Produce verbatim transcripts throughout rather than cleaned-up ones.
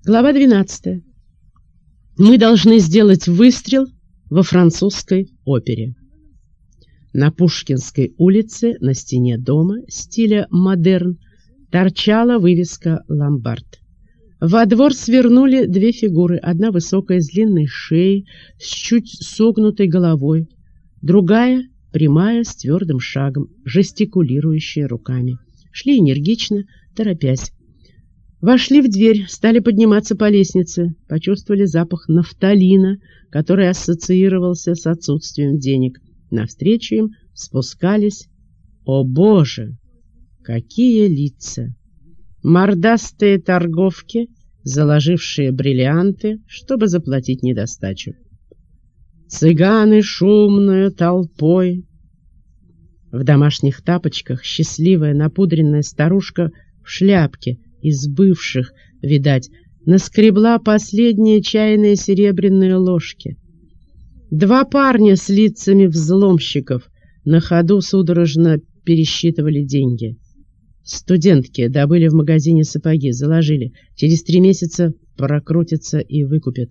Глава двенадцатая. Мы должны сделать выстрел во французской опере. На Пушкинской улице на стене дома стиля модерн торчала вывеска «Ломбард». Во двор свернули две фигуры, одна высокая с длинной шеей, с чуть согнутой головой, другая прямая, с твердым шагом, жестикулирующая руками. Шли энергично, торопясь. Вошли в дверь, стали подниматься по лестнице, почувствовали запах нафталина, который ассоциировался с отсутствием денег. Навстречу им спускались, о боже, какие лица! Мордастые торговки, заложившие бриллианты, чтобы заплатить недостачу. Цыганы шумную толпой. В домашних тапочках счастливая напудренная старушка в шляпке из бывших, видать, наскребла последние чайные серебряные ложки. Два парня с лицами взломщиков на ходу судорожно пересчитывали деньги. Студентки добыли в магазине сапоги, заложили. Через три месяца прокрутятся и выкупят.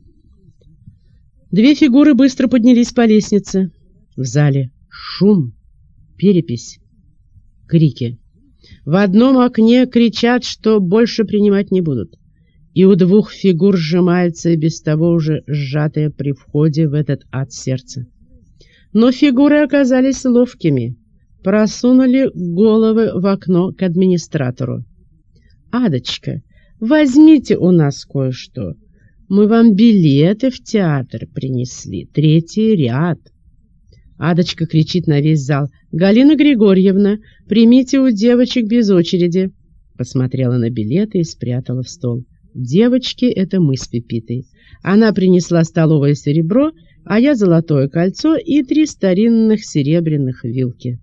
Две фигуры быстро поднялись по лестнице. В зале шум, перепись, крики. В одном окне кричат, что больше принимать не будут. И у двух фигур сжимается и без того уже сжатое при входе в этот ад сердце. Но фигуры оказались ловкими. Просунули головы в окно к администратору. «Адочка, возьмите у нас кое-что. Мы вам билеты в театр принесли, третий ряд». Адочка кричит на весь зал: «Галина Григорьевна, примите у девочек без очереди». Посмотрела на билеты и спрятала в стол. Девочки — это мы с Пепитой. Она принесла столовое серебро, а я золотое кольцо и три старинных серебряных вилки.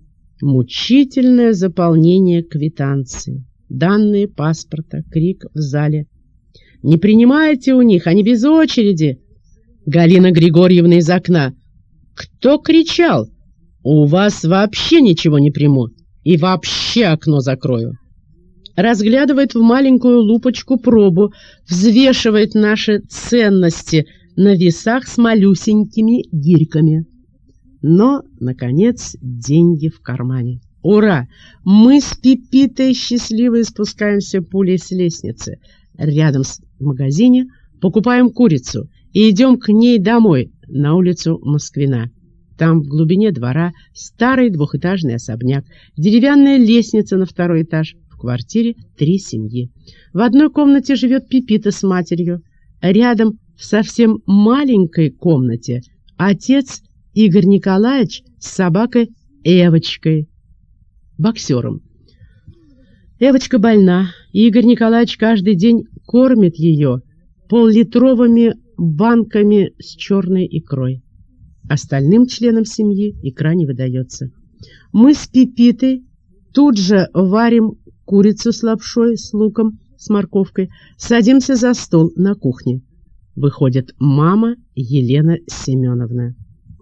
Мучительное заполнение квитанции, данные паспорта, крик в зале. «Не принимайте у них, они без очереди!» Галина Григорьевна из окна: «Кто кричал? У вас вообще ничего не приму и вообще окно закрою». Разглядывает в маленькую лупочку пробу, взвешивает наши ценности на весах с малюсенькими гирьками. Но, наконец, деньги в кармане. Ура! Мы с Пепитой счастливые спускаемся пулей с лестницы. Рядом с магазине покупаем курицу и идем к ней домой, на улицу Москвина. Там в глубине двора старый двухэтажный особняк, деревянная лестница на второй этаж. В квартире три семьи. В одной комнате живет Пепита с матерью. Рядом, в совсем маленькой комнате, отец Игорь Николаевич с собакой Эвочкой, боксером. Эвочка больна, и Игорь Николаевич каждый день кормит ее поллитровыми банками с черной икрой. Остальным членам семьи икра не выдается. Мы с Пепитой тут же варим курицу с лапшой, с луком, с морковкой, садимся за стол на кухне. Выходит мама Елена Семеновна.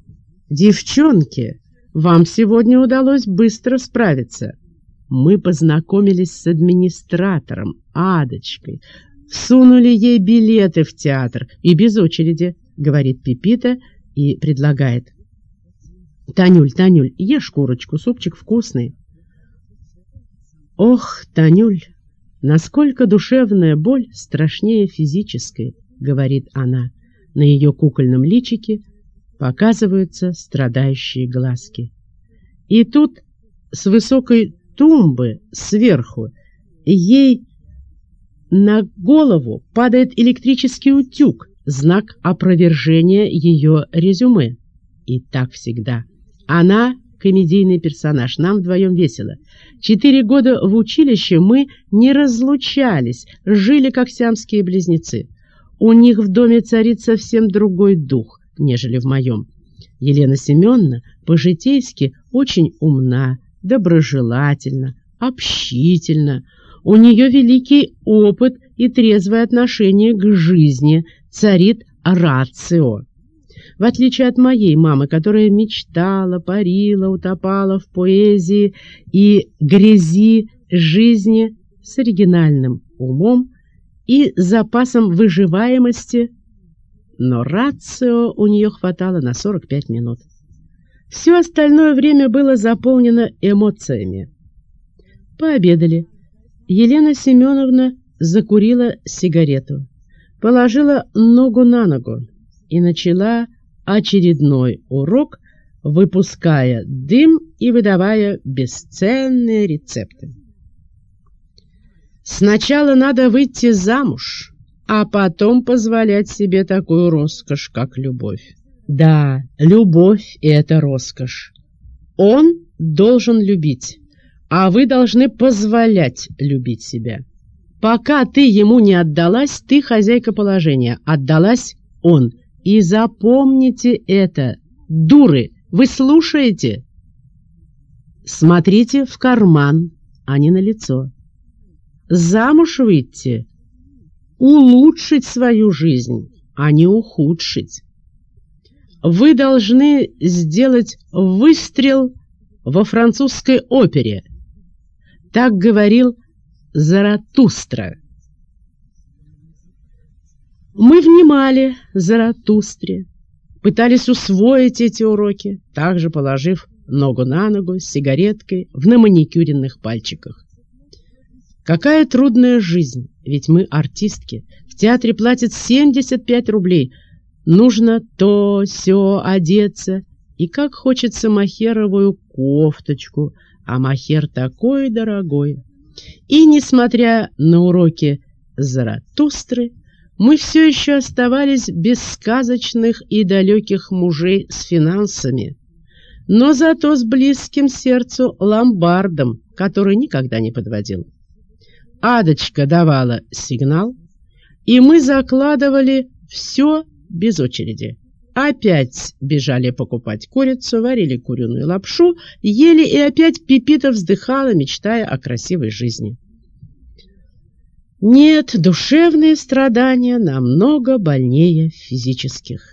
«Девчонки, вам сегодня удалось быстро справиться. Мы познакомились с администратором, Адочкой, всунули ей билеты в театр и без очереди», — говорит Пепита и предлагает. «Танюль, Танюль, ешь курочку, супчик вкусный». «Ох, Танюль, насколько душевная боль страшнее физической», — говорит она. На ее кукольном личике показываются страдающие глазки. И тут с высокой тумбы сверху ей на голову падает электрический утюг, знак опровержения ее резюме. И так всегда. Она комедийный персонаж, нам вдвоем весело. Четыре года в училище мы не разлучались, жили как сиамские близнецы. У них в доме царит совсем другой дух, нежели в моем. Елена Семеновна по-житейски очень умна, доброжелательна, общительна. У нее великий опыт и трезвое отношение к жизни, царит рацио. В отличие от моей мамы, которая мечтала, парила, утопала в поэзии и грязи жизни, с оригинальным умом и запасом выживаемости, но рацио у нее хватало на сорок пять минут. Все остальное время было заполнено эмоциями. Пообедали. Елена Семеновна закурила сигарету, положила ногу на ногу и начала очередной урок, выпуская дым и выдавая бесценные рецепты. Сначала надо выйти замуж, а потом позволять себе такую роскошь, как любовь. Да, любовь — это роскошь. Он должен любить, а вы должны позволять любить себя. Пока ты ему не отдалась, ты хозяйка положения, отдалась он. И запомните это, дуры, вы слушаете? Смотрите в карман, а не на лицо. Замуж выйти, улучшить свою жизнь, а не ухудшить. Вы должны сделать выстрел во французской опере. Так говорил Заратустра. Мы внимали Заратустре, пытались усвоить эти уроки, также положив ногу на ногу с сигареткой в наманикюренных пальчиках. Какая трудная жизнь, ведь мы артистки. В театре платят семьдесят пять рублей. Нужно то, сё, одеться. И как хочется мохеровую кофточку, а мохер такой дорогой. И, несмотря на уроки Заратустры, мы все еще оставались без сказочных и далеких мужей с финансами, но зато с близким сердцу ломбардом, который никогда не подводил. Адочка давала сигнал, и мы закладывали все без очереди. Опять бежали покупать курицу, варили куриную лапшу, ели, и опять Пепита вздыхала, мечтая о красивой жизни. Нет, душевные страдания намного больнее физических.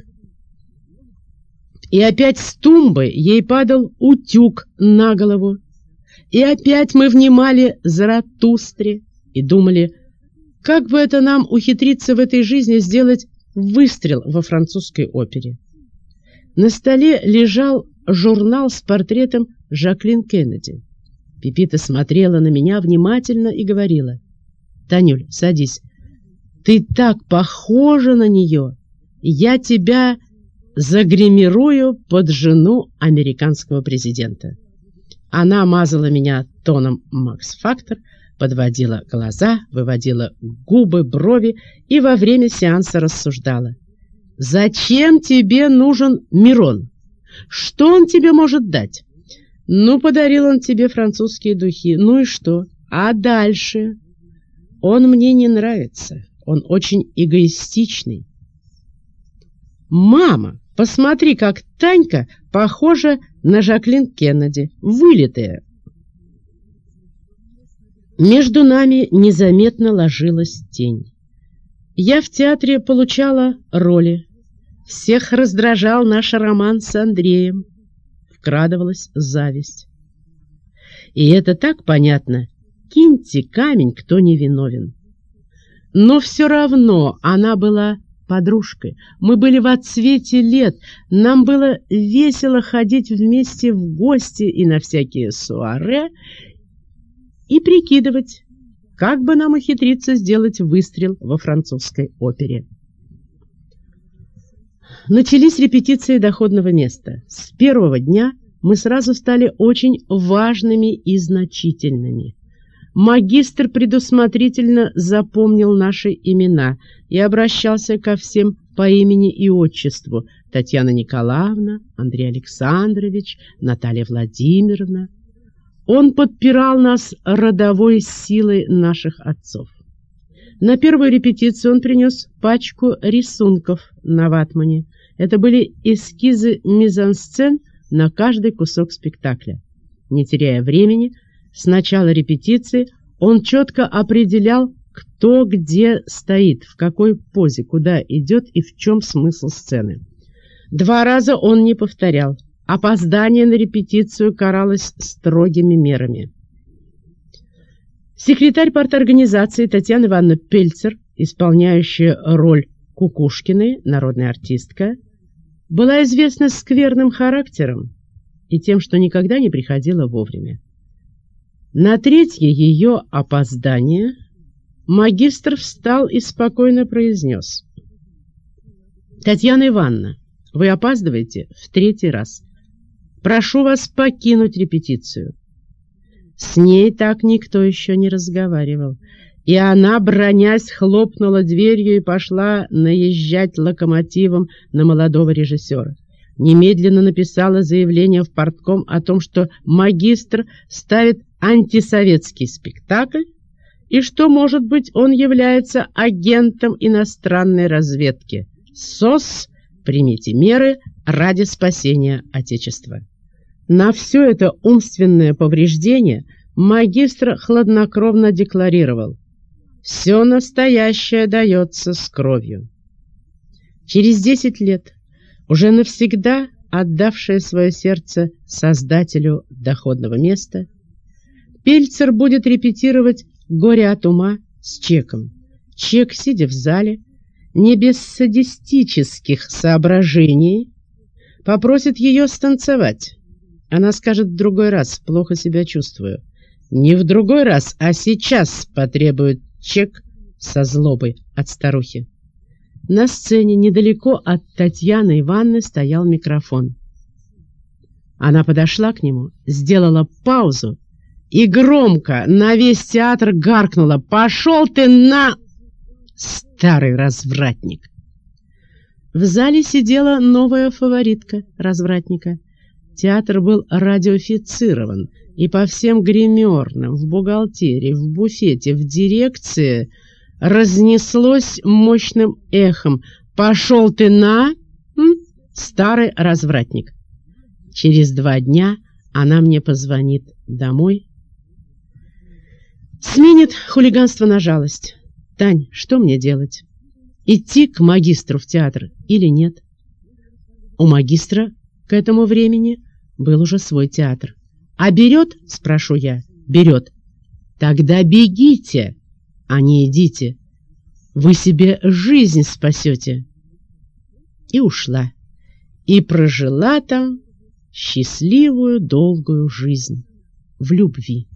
И опять с тумбы ей падал утюг на голову. И опять мы внимали Заратустре и думали, как бы это нам ухитриться в этой жизни сделать выстрел во французской опере. На столе лежал журнал с портретом Жаклин Кеннеди. Пепита смотрела на меня внимательно и говорила: «Танюль, садись. Ты так похожа на нее. Я тебя загримирую под жену американского президента». Она мазала меня тоном Макс Фактор, подводила глаза, выводила губы, брови и во время сеанса рассуждала. «Зачем тебе нужен Мирон? Что он тебе может дать? Ну, подарил он тебе французские духи. Ну и что? А дальше? Он мне не нравится. Он очень эгоистичный. Мама, посмотри, как Танька похожа на Жаклин Кеннеди, вылитая». Между нами незаметно ложилась тень. Я в театре получала роли. Всех раздражал наш роман с Андреем. Вкрадывалась зависть. И это так понятно. Киньте камень, кто не виновен. Но все равно она была подружкой. Мы были в отцвете лет. Нам было весело ходить вместе в гости и на всякие суаре и прикидывать, как бы нам ухитриться сделать выстрел во французской опере. Начались репетиции доходного места. С первого дня мы сразу стали очень важными и значительными. Магистр предусмотрительно запомнил наши имена и обращался ко всем по имени и отчеству: Татьяна Николаевна, Андрей Александрович, Наталья Владимировна. Он подпирал нас родовой силой наших отцов. На первую репетицию он принес пачку рисунков на ватмане. Это были эскизы мизансцен на каждый кусок спектакля. Не теряя времени, с начала репетиции он четко определял, кто где стоит, в какой позе, куда идет и в чем смысл сцены. Два раза он не повторял. Опоздание на репетицию каралось строгими мерами. Секретарь парторганизации Татьяна Ивановна Пельцер исполняющая роль Кукушкиной, народная артистка, была известна скверным характером и тем, что никогда не приходила вовремя. На третье ее опоздание магистр встал и спокойно произнес: «Татьяна Ивановна, вы опаздываете в третий раз. Прошу вас покинуть репетицию». С ней так никто еще не разговаривал, и она, бранясь, хлопнула дверью и пошла наезжать локомотивом на молодого режиссера. Немедленно написала заявление в партком о том, что магистр ставит антисоветский спектакль и что, может быть, он является агентом иностранной разведки. СОС, примите меры ради спасения Отечества. На все это умственное повреждение магистр хладнокровно декларировал: «Все настоящее дается с кровью». Через десять лет, уже навсегда отдавшее свое сердце создателю доходного места, Пельцер будет репетировать «Горе от ума» с Чеком. Чек, сидя в зале, не без садистических соображений, попросит ее станцевать. Она скажет: в другой раз, плохо себя чувствую. Не в другой раз, а сейчас потребует Чек со злобой от старухи. На сцене недалеко от Татьяны Ивановны стоял микрофон. Она подошла к нему, сделала паузу и громко на весь театр гаркнула: «Пошел ты на...» Старый развратник! В зале сидела новая фаворитка развратника. Театр был радиофицирован, и по всем гримерным, в бухгалтерии, в буфете, в дирекции разнеслось мощным эхом: «Пошел ты на...» М? Старый развратник. Через два дня она мне позвонит домой, сменит хулиганство на жалость. «Тань, что мне делать? Идти к магистру в театр или нет?» У магистра к этому времени был уже свой театр. «А берет?» — спрошу я. «Берет». «Тогда бегите, а не идите. Вы себе жизнь спасете». И ушла. И прожила там счастливую долгую жизнь в любви.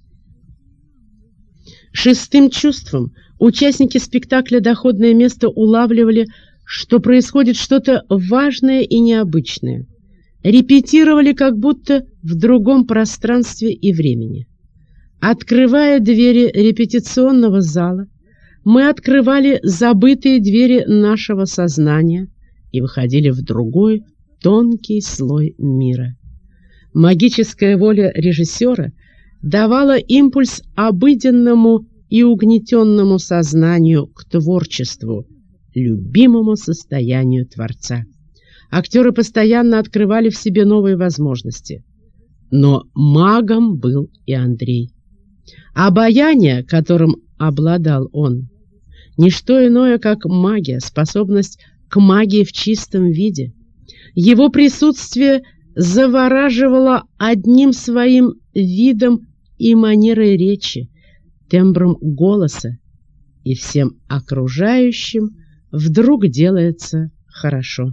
Шестым чувством участники спектакля «Доходное место» улавливали, что происходит что-то важное и необычное. Репетировали как будто в другом пространстве и времени. Открывая двери репетиционного зала, мы открывали забытые двери нашего сознания и выходили в другой тонкий слой мира. Магическая воля режиссера давала импульс обыденному и угнетенному сознанию к творчеству, любимому состоянию Творца. Актеры постоянно открывали в себе новые возможности. Но магом был и Андрей. Обаяние, которым обладал он, не что иное, как магия, способность к магии в чистом виде. Его присутствие завораживало одним своим видом и манерой речи, тембром голоса, и всем окружающим вдруг делается хорошо.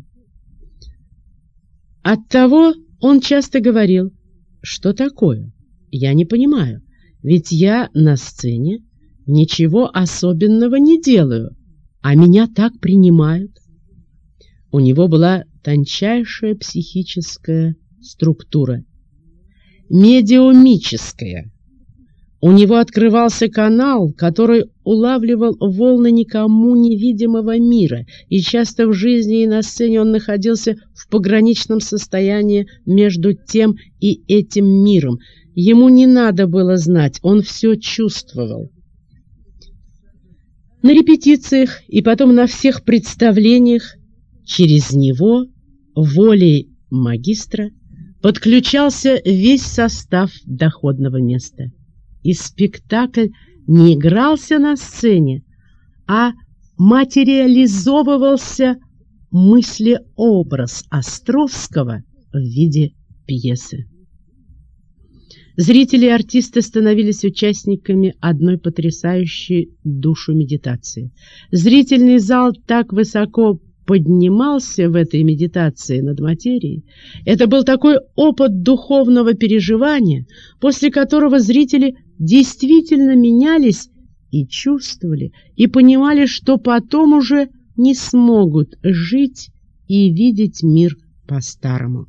Оттого он часто говорил: «Что такое? Я не понимаю, ведь я на сцене ничего особенного не делаю, а меня так принимают». У него была тончайшая психическая структура, медиумическая. У него открывался канал, который улавливал волны никому невидимого мира, и часто в жизни и на сцене он находился в пограничном состоянии между тем и этим миром. Ему не надо было знать, он все чувствовал. На репетициях и потом на всех представлениях через него, волей магистра, подключался весь состав доходного места. И спектакль не игрался на сцене, а материализовывался мыслеобраз Островского в виде пьесы. Зрители и артисты становились участниками одной потрясающей душу медитации. Зрительный зал так высоко поднимался в этой медитации над материей. Это был такой опыт духовного переживания, после которого зрители действительно менялись и чувствовали, и понимали, что потом уже не смогут жить и видеть мир по-старому.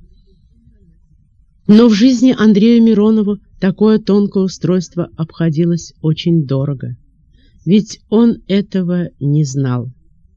Но в жизни Андрею Миронову такое тонкое устройство обходилось очень дорого, ведь он этого не знал.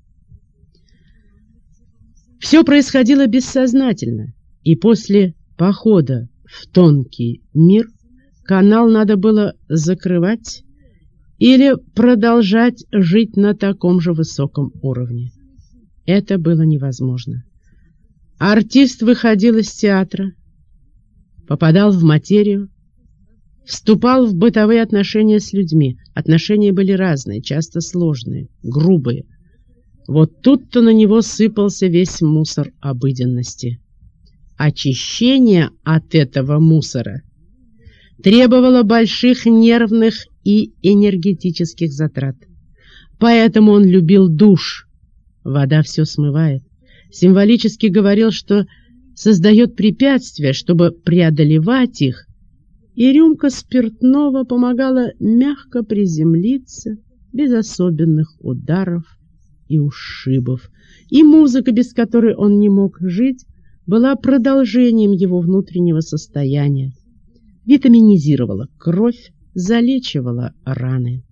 Все происходило бессознательно, и после похода в тонкий мир канал надо было закрывать или продолжать жить на таком же высоком уровне. Это было невозможно. Артист выходил из театра, попадал в материю, вступал в бытовые отношения с людьми. Отношения были разные, часто сложные, грубые. Вот тут-то на него сыпался весь мусор обыденности. Очищение от этого мусора требовало больших нервных и энергетических затрат. Поэтому он любил душ. Вода все смывает. Символически говорил, что создает препятствия, чтобы преодолевать их, и рюмка спиртного помогала мягко приземлиться без особенных ударов и ушибов. И музыка, без которой он не мог жить, была продолжением его внутреннего состояния, витаминизировала кровь, залечивала раны.